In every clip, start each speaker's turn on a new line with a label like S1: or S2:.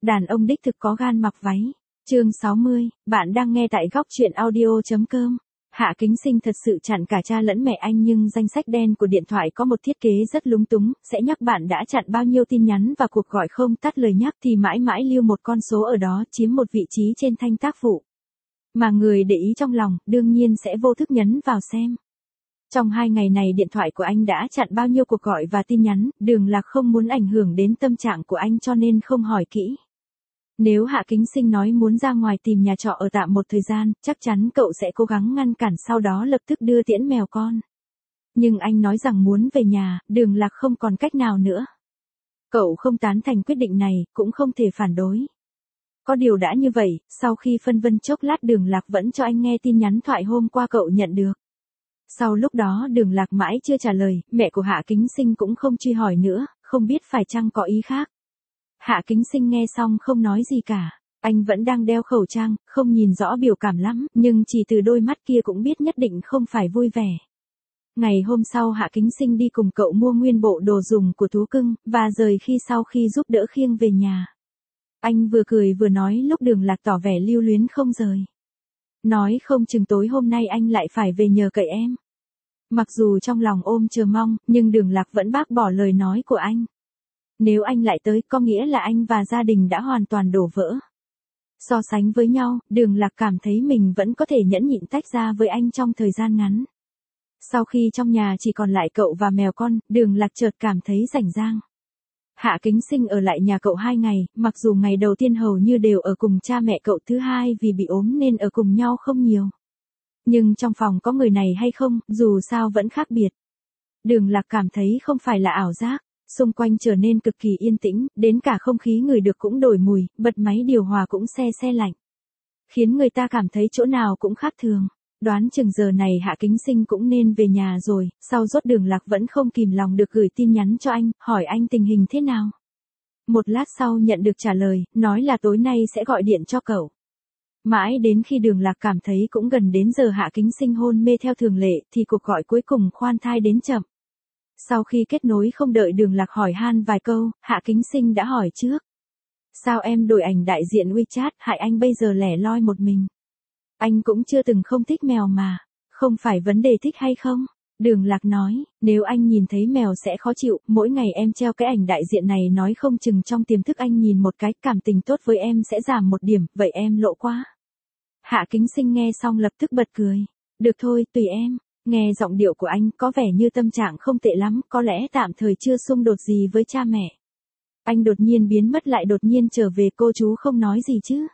S1: Đàn ông đích thực có gan mặc váy. Chương 60, bạn đang nghe tại góc truyện audio.com. Hạ Kính Sinh thật sự chặn cả cha lẫn mẹ anh, nhưng danh sách đen của điện thoại có một thiết kế rất lúng túng, sẽ nhắc bạn đã chặn bao nhiêu tin nhắn và cuộc gọi không tắt lời nhắc thì mãi mãi lưu một con số ở đó chiếm một vị trí trên thanh tác vụ. Mà người để ý trong lòng, đương nhiên sẽ vô thức nhấn vào xem. Trong 2 ngày này điện thoại của anh đã chặn bao nhiêu cuộc gọi và tin nhắn, Đường Lạc không muốn ảnh hưởng đến tâm trạng của anh cho nên không hỏi kỹ. Nếu Hạ Kính Sinh nói muốn ra ngoài tìm nhà trọ ở tạm một thời gian, chắc chắn cậu sẽ cố gắng ngăn cản, sau đó lập tức đưa tiễn mèo con. Nhưng anh nói rằng muốn về nhà, Đường Lạc không còn cách nào nữa. Cậu không tán thành quyết định này, cũng không thể phản đối. Có điều đã như vậy, sau khi phân vân chốc lát Đường Lạc vẫn cho anh nghe tin nhắn thoại hôm qua cậu nhận được. Sau lúc đó Đường Lạc mãi chưa trả lời, mẹ của Hạ Kính Sinh cũng không truy hỏi nữa, không biết phải chăng có ý khác. Hạ Kính Sinh nghe xong không nói gì cả, anh vẫn đang đeo khẩu trang, không nhìn rõ biểu cảm lắm, nhưng chỉ từ đôi mắt kia cũng biết nhất định không phải vui vẻ. Ngày hôm sau Hạ Kính Sinh đi cùng cậu mua nguyên bộ đồ dùng của thú cưng, và rời khi sau khi giúp đỡ khiêng về nhà. Anh vừa cười vừa nói lúc Đường Lạc tỏ vẻ lưu luyến không rời. Nói không chừng tối hôm nay anh lại phải về nhờ cậy em. Mặc dù trong lòng ôm chờ mong, nhưng Đường Lạc vẫn bác bỏ lời nói của anh. Nếu anh lại tới, có nghĩa là anh và gia đình đã hoàn toàn đổ vỡ. So sánh với nhau, Đường Lạc cảm thấy mình vẫn có thể nhẫn nhịn tách ra với anh trong thời gian ngắn. Sau khi trong nhà chỉ còn lại cậu và mèo con, Đường Lạc chợt cảm thấy rảnh rang. Hạ Kính Sinh ở lại nhà cậu 2 ngày, mặc dù ngày đầu tiên hầu như đều ở cùng cha mẹ cậu, thứ hai vì bị ốm nên ở cùng nhau không nhiều. Nhưng trong phòng có người này hay không, dù sao vẫn khác biệt. Đường Lạc cảm thấy không phải là ảo giác, xung quanh trở nên cực kỳ yên tĩnh, đến cả không khí ngửi được cũng đổi mùi, bật máy điều hòa cũng se lạnh. Khiến người ta cảm thấy chỗ nào cũng khác thường. Đoán chừng giờ này Hạ Kính Sinh cũng nên về nhà rồi, sau rốt Đường Lạc vẫn không kìm lòng được gửi tin nhắn cho anh, hỏi anh tình hình thế nào. Một lát sau nhận được trả lời, nói là tối nay sẽ gọi điện cho cậu. Mãi đến khi Đường Lạc cảm thấy cũng gần đến giờ Hạ Kính Sinh hôn mê theo thường lệ, thì cuộc gọi cuối cùng khoan thai đến chậm. Sau khi kết nối không đợi Đường Lạc hỏi han vài câu, Hạ Kính Sinh đã hỏi trước. Sao em đổi ảnh đại diện WeChat, hại anh bây giờ lẻ loi một mình? Anh cũng chưa từng không thích mèo mà, không phải vấn đề thích hay không? Đường Lạc nói, nếu anh nhìn thấy mèo sẽ khó chịu, mỗi ngày em treo cái ảnh đại diện này nói không chừng trong tiềm thức anh nhìn một cái, cảm tình tốt với em sẽ giảm 1 điểm, vậy em lộ quá. Hạ Kính Sinh nghe xong lập tức bật cười. Được thôi, tùy em. Nghe giọng điệu của anh có vẻ như tâm trạng không tệ lắm, có lẽ tạm thời chưa xung đột gì với cha mẹ. Anh đột nhiên biến mất lại đột nhiên trở về, cô chú không nói gì chứ?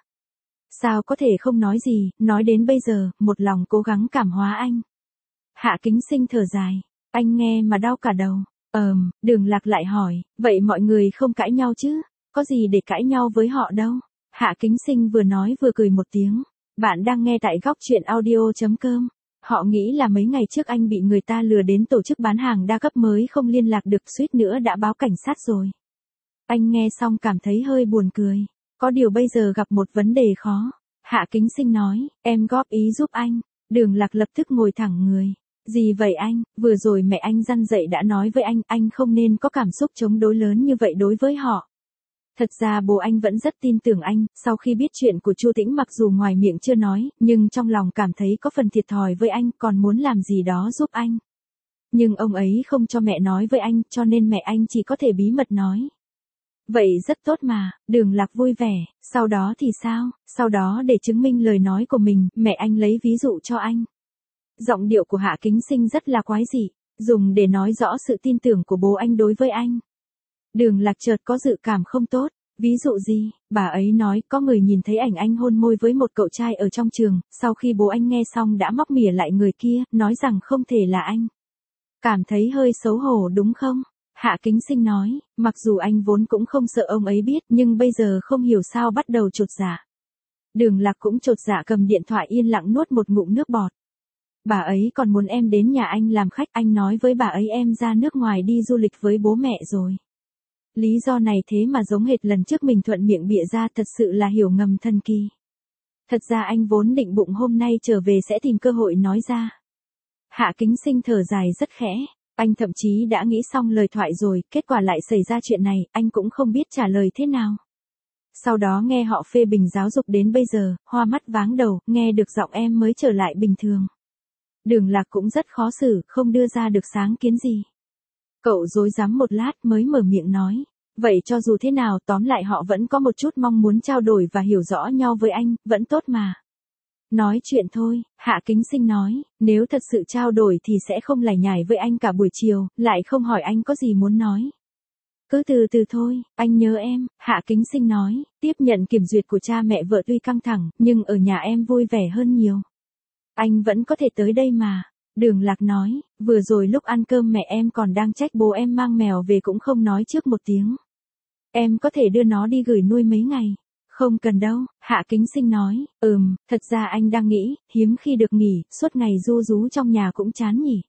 S1: Sao có thể không nói gì, nói đến bây giờ, một lòng cố gắng cảm hóa anh. Hạ Kính Sinh thở dài, anh nghe mà đau cả đầu. Đường Lạc lại hỏi, vậy mọi người không cãi nhau chứ? Có gì để cãi nhau với họ đâu? Hạ Kính Sinh vừa nói vừa cười một tiếng. Bạn đang nghe tại góc truyện audio.com. Họ nghĩ là mấy ngày trước anh bị người ta lừa đến tổ chức bán hàng đa cấp mới không liên lạc được, suýt nữa đã báo cảnh sát rồi. Anh nghe xong cảm thấy hơi buồn cười. Có điều bây giờ gặp một vấn đề khó. Hạ Kính Sinh nói, em góp ý giúp anh. Đường Lạc lập tức ngồi thẳng người. Gì vậy anh, vừa rồi mẹ anh răn dạy đã nói với anh không nên có cảm xúc chống đối lớn như vậy đối với họ. Thật ra bố anh vẫn rất tin tưởng anh, sau khi biết chuyện của Chu Tĩnh mặc dù ngoài miệng chưa nói, nhưng trong lòng cảm thấy có phần thiệt thòi với anh, còn muốn làm gì đó giúp anh. Nhưng ông ấy không cho mẹ nói với anh, cho nên mẹ anh chỉ có thể bí mật nói. Vậy rất tốt mà, Đường Lạc vui vẻ, sau đó thì sao? Sau đó để chứng minh lời nói của mình, mẹ anh lấy ví dụ cho anh. Giọng điệu của Hạ Kính Sinh rất là quái dị, dùng để nói rõ sự tin tưởng của bố anh đối với anh. Đường Lạc chợt có dự cảm không tốt. Ví dụ gì? Bà ấy nói có người nhìn thấy ảnh anh hôn môi với một cậu trai ở trong trường, sau khi bố anh nghe xong đã móc mỉa lại người kia, nói rằng không thể là anh. Cảm thấy hơi xấu hổ đúng không? Hạ Kính Sinh nói, mặc dù anh vốn cũng không sợ ông ấy biết, nhưng bây giờ không hiểu sao bắt đầu chột dạ. Đường Lạc cũng chột dạ cầm điện thoại yên lặng nuốt một ngụm nước bọt. Bà ấy còn muốn em đến nhà anh làm khách, anh nói với bà ấy em ra nước ngoài đi du lịch với bố mẹ rồi. Lý do này thế mà giống hệt lần trước mình thuận miệng bịa ra, thật sự là hiểu ngầm thần kỳ. Thật ra anh vốn định bụng hôm nay trở về sẽ tìm cơ hội nói ra. Hạ Kính Sinh thở dài rất khẽ, anh thậm chí đã nghĩ xong lời thoại rồi, kết quả lại xảy ra chuyện này, anh cũng không biết trả lời thế nào. Sau đó nghe họ phê bình giáo dục đến bây giờ, hoa mắt váng đầu, nghe được giọng em mới trở lại bình thường. Đường Lạc cũng rất khó xử, không đưa ra được sáng kiến gì. Cậu rối rắm một lát mới mở miệng nói. Vậy cho dù thế nào tóm lại họ vẫn có một chút mong muốn trao đổi và hiểu rõ nhau với anh, vẫn tốt mà. Nói chuyện thôi, Hạ Kính Sinh nói, nếu thật sự trao đổi thì sẽ không lải nhải với anh cả buổi chiều, lại không hỏi anh có gì muốn nói. Cứ từ từ thôi, anh nhớ em, Hạ Kính Sinh nói, tiếp nhận kiểm duyệt của cha mẹ vợ tuy căng thẳng, nhưng ở nhà em vui vẻ hơn nhiều. Anh vẫn có thể tới đây mà. Đường Lạc nói, vừa rồi lúc ăn cơm mẹ em còn đang trách bố em mang mèo về cũng không nói trước một tiếng. Em có thể đưa nó đi gửi nuôi mấy ngày. Không cần đâu, Hạ Kính Sinh nói, thật ra anh đang nghĩ, hiếm khi được nghỉ, suốt ngày ru rú trong nhà cũng chán nhỉ.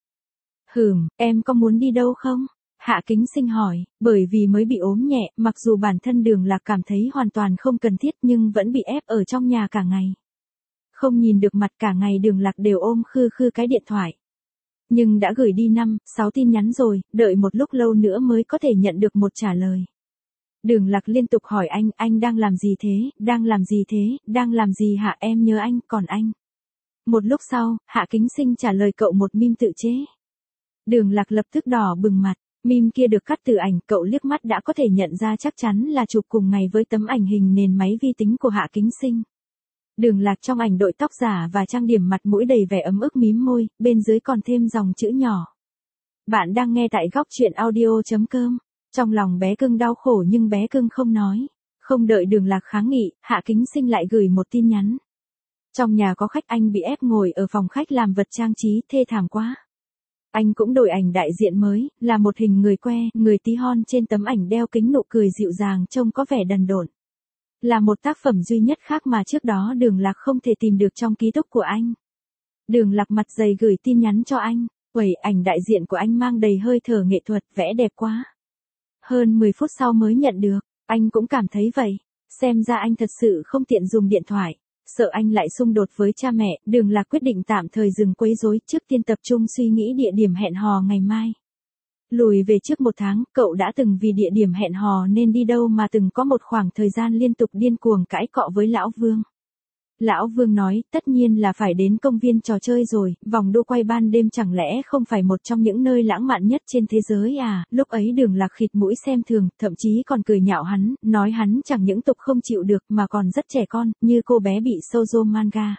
S1: Em có muốn đi đâu không? Hạ Kính Sinh hỏi, bởi vì mới bị ốm nhẹ, mặc dù bản thân Đường Lạc cảm thấy hoàn toàn không cần thiết nhưng vẫn bị ép ở trong nhà cả ngày. Không nhìn được mặt cả ngày Đường Lạc đều ôm khư khư cái điện thoại. Nhưng đã gửi đi 5-6 tin nhắn rồi, đợi một lúc lâu nữa mới có thể nhận được một trả lời. Đường Lạc liên tục hỏi anh đang làm gì thế, đang làm gì thế, đang làm gì hả, em nhớ anh, còn anh. Một lúc sau, Hạ Kính Sinh trả lời cậu một meme tự chế. Đường Lạc lập tức đỏ bừng mặt, meme kia được cắt từ ảnh, cậu liếc mắt đã có thể nhận ra chắc chắn là chụp cùng ngày với tấm ảnh hình nền máy vi tính của Hạ Kính Sinh. Đường Lạc trong ảnh đội tóc giả và trang điểm mặt mũi đầy vẻ ấm ức mím môi, bên dưới còn thêm dòng chữ nhỏ. Bạn đang nghe tại góc truyện audio.com. Trong lòng bé cưng đau khổ nhưng bé cưng không nói. Không đợi Đường Lạc kháng nghị, Hạ Kính Sinh lại gửi một tin nhắn. Trong nhà có khách, anh bị ép ngồi ở phòng khách làm vật trang trí, thê thảm quá. Anh cũng đổi ảnh đại diện mới, là một hình người que, người tí hon trên tấm ảnh đeo kính nụ cười dịu dàng trông có vẻ đần độn. Là một tác phẩm duy nhất khác mà trước đó Đường Lạc không thể tìm được trong ký túc của anh. Đường Lạc mặt dày gửi tin nhắn cho anh. Uầy, ảnh đại diện của anh mang đầy hơi thở nghệ thuật, vẽ đẹp quá. Hơn 10 phút sau mới nhận được, anh cũng cảm thấy vậy. Xem ra anh thật sự không tiện dùng điện thoại. Sợ anh lại xung đột với cha mẹ, Đường Lạc quyết định tạm thời dừng quấy rối, trước tiên tập trung suy nghĩ địa điểm hẹn hò ngày mai. Lùi về trước 1 tháng, cậu đã từng vì địa điểm hẹn hò nên đi đâu mà từng có một khoảng thời gian liên tục điên cuồng cãi cọ với Lão Vương. Lão Vương nói, tất nhiên là phải đến công viên trò chơi rồi, vòng đua quay ban đêm chẳng lẽ không phải một trong những nơi lãng mạn nhất trên thế giới à, lúc ấy Đường Lạc khịt mũi xem thường, thậm chí còn cười nhạo hắn, nói hắn chẳng những tục không chịu được mà còn rất trẻ con, như cô bé bị shoujo manga.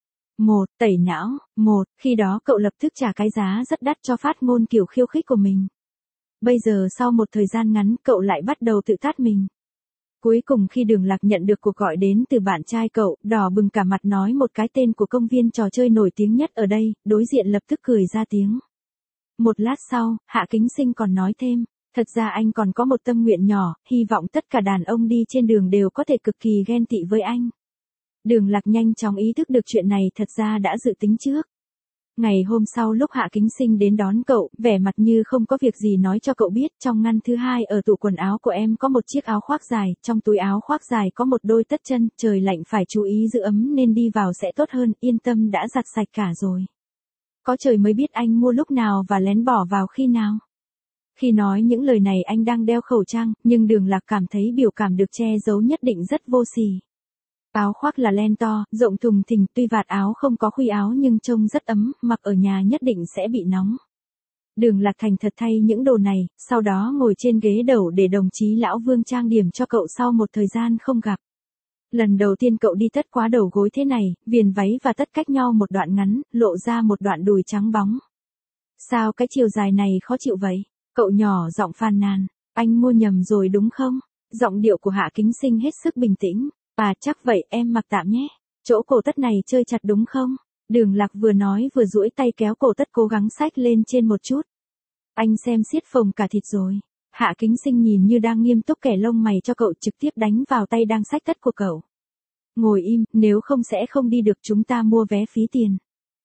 S1: Tẩy não, khi đó cậu lập tức trả cái giá rất đắt cho phát ngôn kiểu khiêu khích của mình. Bây giờ sau một thời gian ngắn cậu lại bắt đầu tự tát mình. Cuối cùng khi Đường Lạc nhận được cuộc gọi đến từ bạn trai cậu, đỏ bừng cả mặt nói một cái tên của công viên trò chơi nổi tiếng nhất ở đây, đối diện lập tức cười ra tiếng. Một lát sau, Hạ Kính Sinh còn nói thêm, thật ra anh còn có một tâm nguyện nhỏ, hy vọng tất cả đàn ông đi trên đường đều có thể cực kỳ ghen tị với anh. Đường Lạc nhanh chóng ý thức được chuyện này thật ra đã dự tính trước. Ngày hôm sau lúc Hạ Kính Sinh đến đón cậu, vẻ mặt như không có việc gì nói cho cậu biết, trong ngăn thứ 2 ở tủ quần áo của em có một chiếc áo khoác dài, trong túi áo khoác dài có một đôi tất chân, trời lạnh phải chú ý giữ ấm nên đi vào sẽ tốt hơn, yên tâm đã giặt sạch cả rồi. Có trời mới biết anh mua lúc nào và lén bỏ vào khi nào. Khi nói những lời này anh đang đeo khẩu trang, nhưng Đường Lạc cảm thấy biểu cảm được che giấu nhất định rất vô sỉ. Áo khoác là len to, rộng thùng thình, tuy vạt áo không có khuy áo nhưng trông rất ấm, mặc ở nhà nhất định sẽ bị nóng. Đường Lạc thành thật thay những đồ này, sau đó ngồi trên ghế đầu để đồng chí Lão Vương trang điểm cho cậu sau một thời gian không gặp. Lần đầu tiên cậu đi tất quá đầu gối thế này, viền váy và tất cách nhau một đoạn ngắn, lộ ra một đoạn đùi trắng bóng. Sao cái chiều dài này khó chịu vậy? Cậu nhỏ giọng phàn nàn, anh mua nhầm rồi đúng không? Giọng điệu của Hạ Kính Sinh hết sức bình tĩnh. Chắc vậy em mặc tạm nhé. Chỗ cổ tất này chơi chặt đúng không? Đường Lạc vừa nói vừa duỗi tay kéo cổ tất cố gắng xách lên trên một chút. Anh xem xiết phồng cả thịt rồi. Hạ Kính Sinh nhìn như đang nghiêm túc kẻ lông mày cho cậu, trực tiếp đánh vào tay đang xách tất của cậu. Ngồi im, nếu không sẽ không đi được, chúng ta mua vé phí tiền.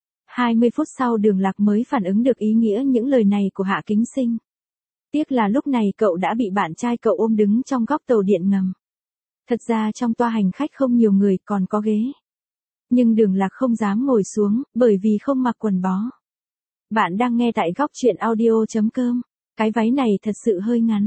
S1: 20 phút sau Đường Lạc mới phản ứng được ý nghĩa những lời này của Hạ Kính Sinh. Tiếc là lúc này cậu đã bị bạn trai cậu ôm đứng trong góc tàu điện ngầm. Thật ra trong toa hành khách không nhiều người, còn có ghế. Nhưng Đường Lạc không dám ngồi xuống, bởi vì không mặc quần bó. Bạn đang nghe tại góc truyện audio.com. Cái váy này thật sự hơi ngắn.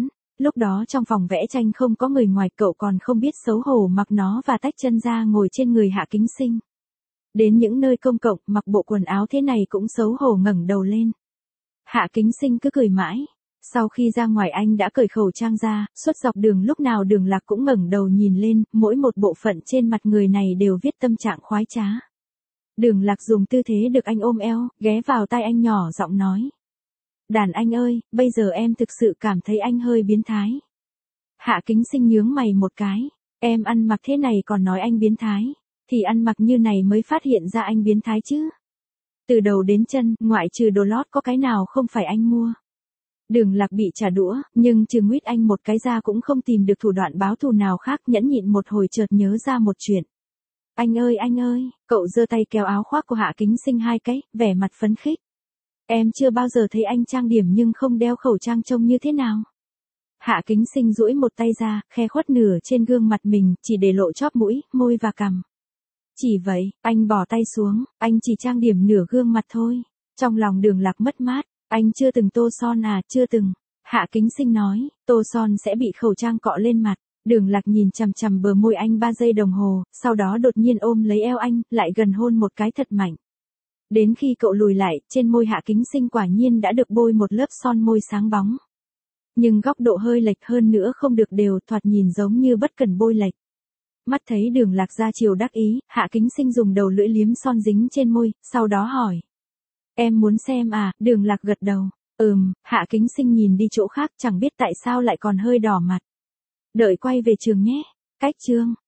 S1: Lúc đó trong phòng vẽ tranh không có người ngoài, cậu còn không biết xấu hổ mặc nó và tách chân ra ngồi trên người Hạ Kính Sinh. Đến những nơi công cộng, mặc bộ quần áo thế này cũng xấu hổ ngẩng đầu lên. Hạ Kính Sinh cứ cười mãi. Sau khi ra ngoài anh đã cởi khẩu trang ra, suốt dọc đường lúc nào Đường Lạc cũng ngẩng đầu nhìn lên, mỗi một bộ phận trên mặt người này đều viết tâm trạng khoái trá. Đường Lạc dùng tư thế được anh ôm eo, ghé vào tai anh nhỏ giọng nói. Đàn anh ơi, bây giờ em thực sự cảm thấy anh hơi biến thái. Hạ Kính Sinh nhướng mày một cái, em ăn mặc thế này còn nói anh biến thái, thì ăn mặc như này mới phát hiện ra anh biến thái chứ. Từ đầu đến chân, ngoại trừ đồ lót có cái nào không phải anh mua. Đường Lạc bị trả đũa, nhưng trừ nguyết anh một cái ra cũng không tìm được thủ đoạn báo thù nào khác, nhẫn nhịn một hồi chợt nhớ ra một chuyện. Anh ơi, cậu giơ tay kéo áo khoác của Hạ Kính Sinh hai cái, vẻ mặt phấn khích. Em chưa bao giờ thấy anh trang điểm nhưng không đeo khẩu trang trông như thế nào. Hạ Kính Sinh duỗi một tay ra, khe khuất nửa trên gương mặt mình, chỉ để lộ chóp mũi, môi và cằm. Chỉ vậy, anh bỏ tay xuống, anh chỉ trang điểm nửa gương mặt thôi. Trong lòng Đường Lạc mất mát, anh chưa từng tô son à, chưa từng. Hạ Kính Sinh nói, tô son sẽ bị khẩu trang cọ lên mặt. Đường Lạc nhìn chằm chằm bờ môi anh 3 giây đồng hồ, sau đó đột nhiên ôm lấy eo anh, lại gần hôn một cái thật mạnh. Đến khi cậu lùi lại, trên môi Hạ Kính Sinh quả nhiên đã được bôi một lớp son môi sáng bóng. Nhưng góc độ hơi lệch hơn nữa không được đều, thoạt nhìn giống như bất cần bôi lệch. Mắt thấy Đường Lạc ra chiều đắc ý, Hạ Kính Sinh dùng đầu lưỡi liếm son dính trên môi, sau đó hỏi. Em muốn xem à, Đường Lạc gật đầu. Hạ Kính Sinh nhìn đi chỗ khác, chẳng biết tại sao lại còn hơi đỏ mặt. Đợi quay về trường nhé. Cách chương